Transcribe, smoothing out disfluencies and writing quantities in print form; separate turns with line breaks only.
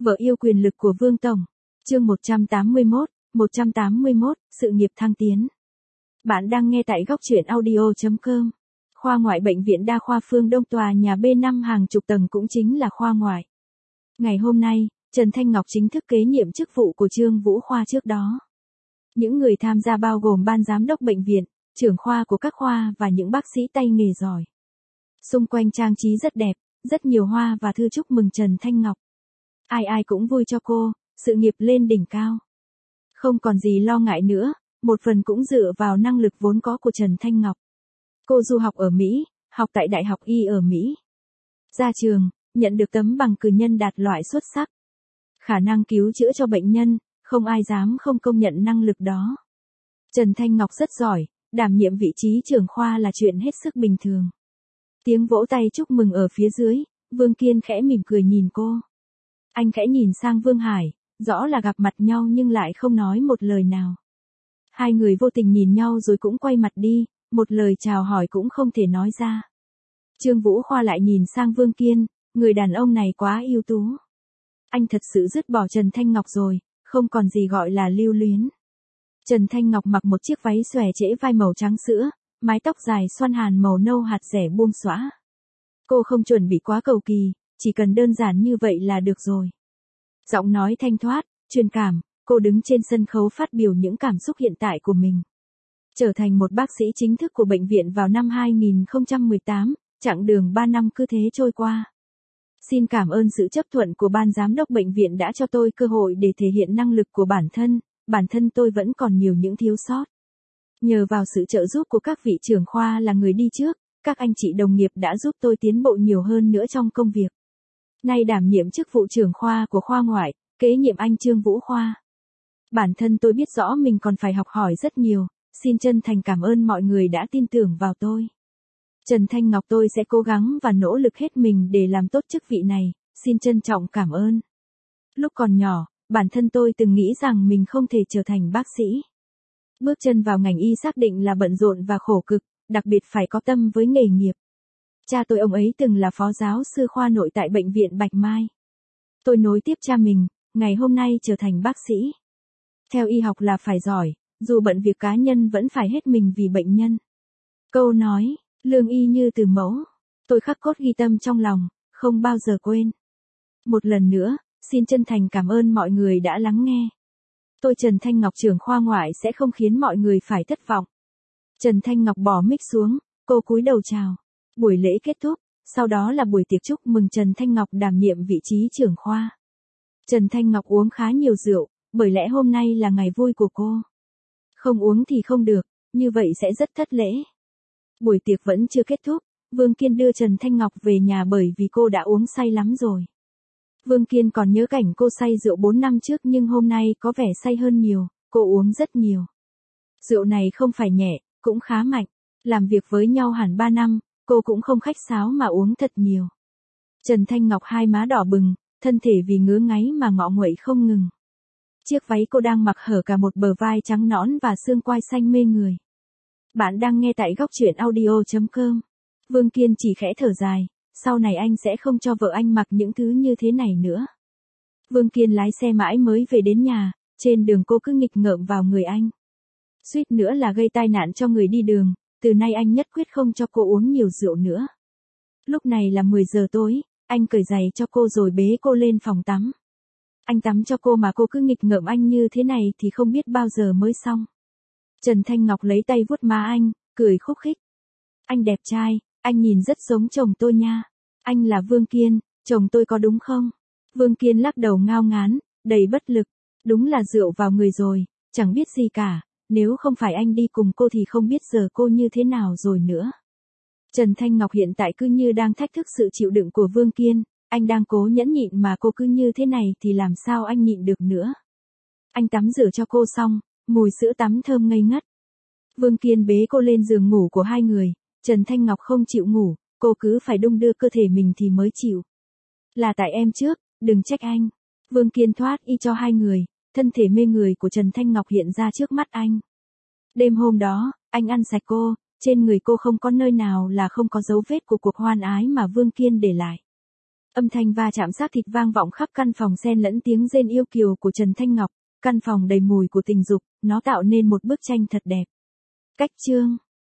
Vợ yêu quyền lực của Vương Tổng. Chương 181, sự nghiệp thăng tiến. Bạn đang nghe tại góc truyện audio.com. Khoa ngoại Bệnh viện Đa khoa Phương Đông tòa nhà B5 hàng chục tầng cũng chính là khoa ngoại. Ngày hôm nay, Trần Thanh Ngọc chính thức kế nhiệm chức vụ của Trương Vũ Khoa trước đó. Những người tham gia bao gồm ban giám đốc bệnh viện, trưởng khoa của các khoa và những bác sĩ tay nghề giỏi. Xung quanh trang trí rất đẹp, rất nhiều hoa và thư chúc mừng Trần Thanh Ngọc. Ai ai cũng vui cho cô, sự nghiệp lên đỉnh cao. Không còn gì lo ngại nữa, một phần cũng dựa vào năng lực vốn có của Trần Thanh Ngọc. Cô du học ở Mỹ, học tại Đại học Y ở Mỹ. Ra trường, nhận được tấm bằng cử nhân đạt loại xuất sắc. Khả năng cứu chữa cho bệnh nhân, không ai dám không công nhận năng lực đó. Trần Thanh Ngọc rất giỏi, đảm nhiệm vị trí trưởng khoa là chuyện hết sức bình thường. Tiếng vỗ tay chúc mừng ở phía dưới, Vương Kiên khẽ mỉm cười nhìn cô. Anh khẽ nhìn sang Vương Hải, rõ là gặp mặt nhau nhưng lại không nói một lời nào. Hai người vô tình nhìn nhau rồi cũng quay mặt đi, một lời chào hỏi cũng không thể nói ra. Trương Vũ Khoa lại nhìn sang Vương Kiên, người đàn ông này quá ưu tú. Anh thật sự dứt bỏ Trần Thanh Ngọc rồi, không còn gì gọi là lưu luyến. Trần Thanh Ngọc mặc một chiếc váy xòe trễ vai màu trắng sữa, mái tóc dài xoăn hàn màu nâu hạt rẻ buông xõa. Cô không chuẩn bị quá cầu kỳ, chỉ cần đơn giản như vậy là được rồi. Giọng nói thanh thoát, truyền cảm, cô đứng trên sân khấu phát biểu những cảm xúc hiện tại của mình. Trở thành một bác sĩ chính thức của bệnh viện vào năm 2018, chặng đường 3 năm cứ thế trôi qua. Xin cảm ơn sự chấp thuận của ban giám đốc bệnh viện đã cho tôi cơ hội để thể hiện năng lực của bản thân tôi vẫn còn nhiều những thiếu sót. Nhờ vào sự trợ giúp của các vị trưởng khoa là người đi trước, các anh chị đồng nghiệp đã giúp tôi tiến bộ nhiều hơn nữa trong công việc. Nay đảm nhiệm chức vụ trưởng khoa của khoa ngoại, kế nhiệm anh Trương Vũ Khoa. Bản thân tôi biết rõ mình còn phải học hỏi rất nhiều, xin chân thành cảm ơn mọi người đã tin tưởng vào tôi. Trần Thanh Ngọc tôi sẽ cố gắng và nỗ lực hết mình để làm tốt chức vị này, xin trân trọng cảm ơn. Lúc còn nhỏ, bản thân tôi từng nghĩ rằng mình không thể trở thành bác sĩ. Bước chân vào ngành y xác định là bận rộn và khổ cực, đặc biệt phải có tâm với nghề nghiệp. Cha tôi ông ấy từng là phó giáo sư khoa nội tại bệnh viện Bạch Mai. Tôi nối tiếp cha mình, ngày hôm nay trở thành bác sĩ. Theo y học là phải giỏi, dù bận việc cá nhân vẫn phải hết mình vì bệnh nhân. Câu nói, lương y như từ mẫu, tôi khắc cốt ghi tâm trong lòng, không bao giờ quên. Một lần nữa, xin chân thành cảm ơn mọi người đã lắng nghe. Tôi Trần Thanh Ngọc trưởng khoa ngoại sẽ không khiến mọi người phải thất vọng. Trần Thanh Ngọc bỏ mic xuống, cô cúi đầu chào. Buổi lễ kết thúc, sau đó là buổi tiệc chúc mừng Trần Thanh Ngọc đảm nhiệm vị trí trưởng khoa. Trần Thanh Ngọc uống khá nhiều rượu, bởi lẽ hôm nay là ngày vui của cô. Không uống thì không được, như vậy sẽ rất thất lễ. Buổi tiệc vẫn chưa kết thúc, Vương Kiên đưa Trần Thanh Ngọc về nhà bởi vì cô đã uống say lắm rồi. Vương Kiên còn nhớ cảnh cô say rượu 4 năm trước nhưng hôm nay có vẻ say hơn nhiều, cô uống rất nhiều. Rượu này không phải nhẹ, cũng khá mạnh. Làm việc với nhau hẳn 3 năm, cô cũng không khách sáo mà uống thật nhiều. Trần Thanh Ngọc hai má đỏ bừng, thân thể vì ngứa ngáy mà ngọ nguậy không ngừng. Chiếc váy cô đang mặc hở cả một bờ vai trắng nõn và xương quai xanh mê người. Bạn đang nghe tại góc truyện audio.com. Vương Kiên chỉ khẽ thở dài, sau này anh sẽ không cho vợ anh mặc những thứ như thế này nữa. Vương Kiên lái xe mãi mới về đến nhà, trên đường cô cứ nghịch ngợm vào người anh. Suýt nữa là gây tai nạn cho người đi đường, từ nay anh nhất quyết không cho cô uống nhiều rượu nữa. Lúc này là 10 giờ tối, anh cởi giày cho cô rồi bế cô lên phòng tắm. Anh tắm cho cô mà cô cứ nghịch ngợm anh như thế này thì không biết bao giờ mới xong. Trần Thanh Ngọc lấy tay vuốt má anh, cười khúc khích. Anh đẹp trai, anh nhìn rất giống chồng tôi nha. Anh là Vương Kiên, chồng tôi có đúng không? Vương Kiên lắc đầu ngao ngán, đầy bất lực. Đúng là rượu vào người rồi, chẳng biết gì cả. Nếu không phải anh đi cùng cô thì không biết giờ cô như thế nào rồi nữa. Trần Thanh Ngọc hiện tại cứ như đang thách thức sự chịu đựng của Vương Kiên. Anh đang cố nhẫn nhịn mà cô cứ như thế này thì làm sao anh nhịn được nữa. Anh tắm rửa cho cô xong, mùi sữa tắm thơm ngây ngất. Vương Kiên bế cô lên giường ngủ của hai người. Trần Thanh Ngọc không chịu ngủ, cô cứ phải đung đưa cơ thể mình thì mới chịu. Là tại em trước, đừng trách anh. Vương Kiên thoát y cho hai người, thân thể mê người của Trần Thanh Ngọc hiện ra trước mắt anh. Đêm hôm đó, anh ăn sạch cô, trên người cô không có nơi nào là không có dấu vết của cuộc hoan ái mà Vương Kiên để lại. Âm thanh va chạm xác thịt vang vọng khắp căn phòng xen lẫn tiếng rên yêu kiều của Trần Thanh Ngọc, căn phòng đầy mùi của tình dục, nó tạo nên một bức tranh thật đẹp. Cách chương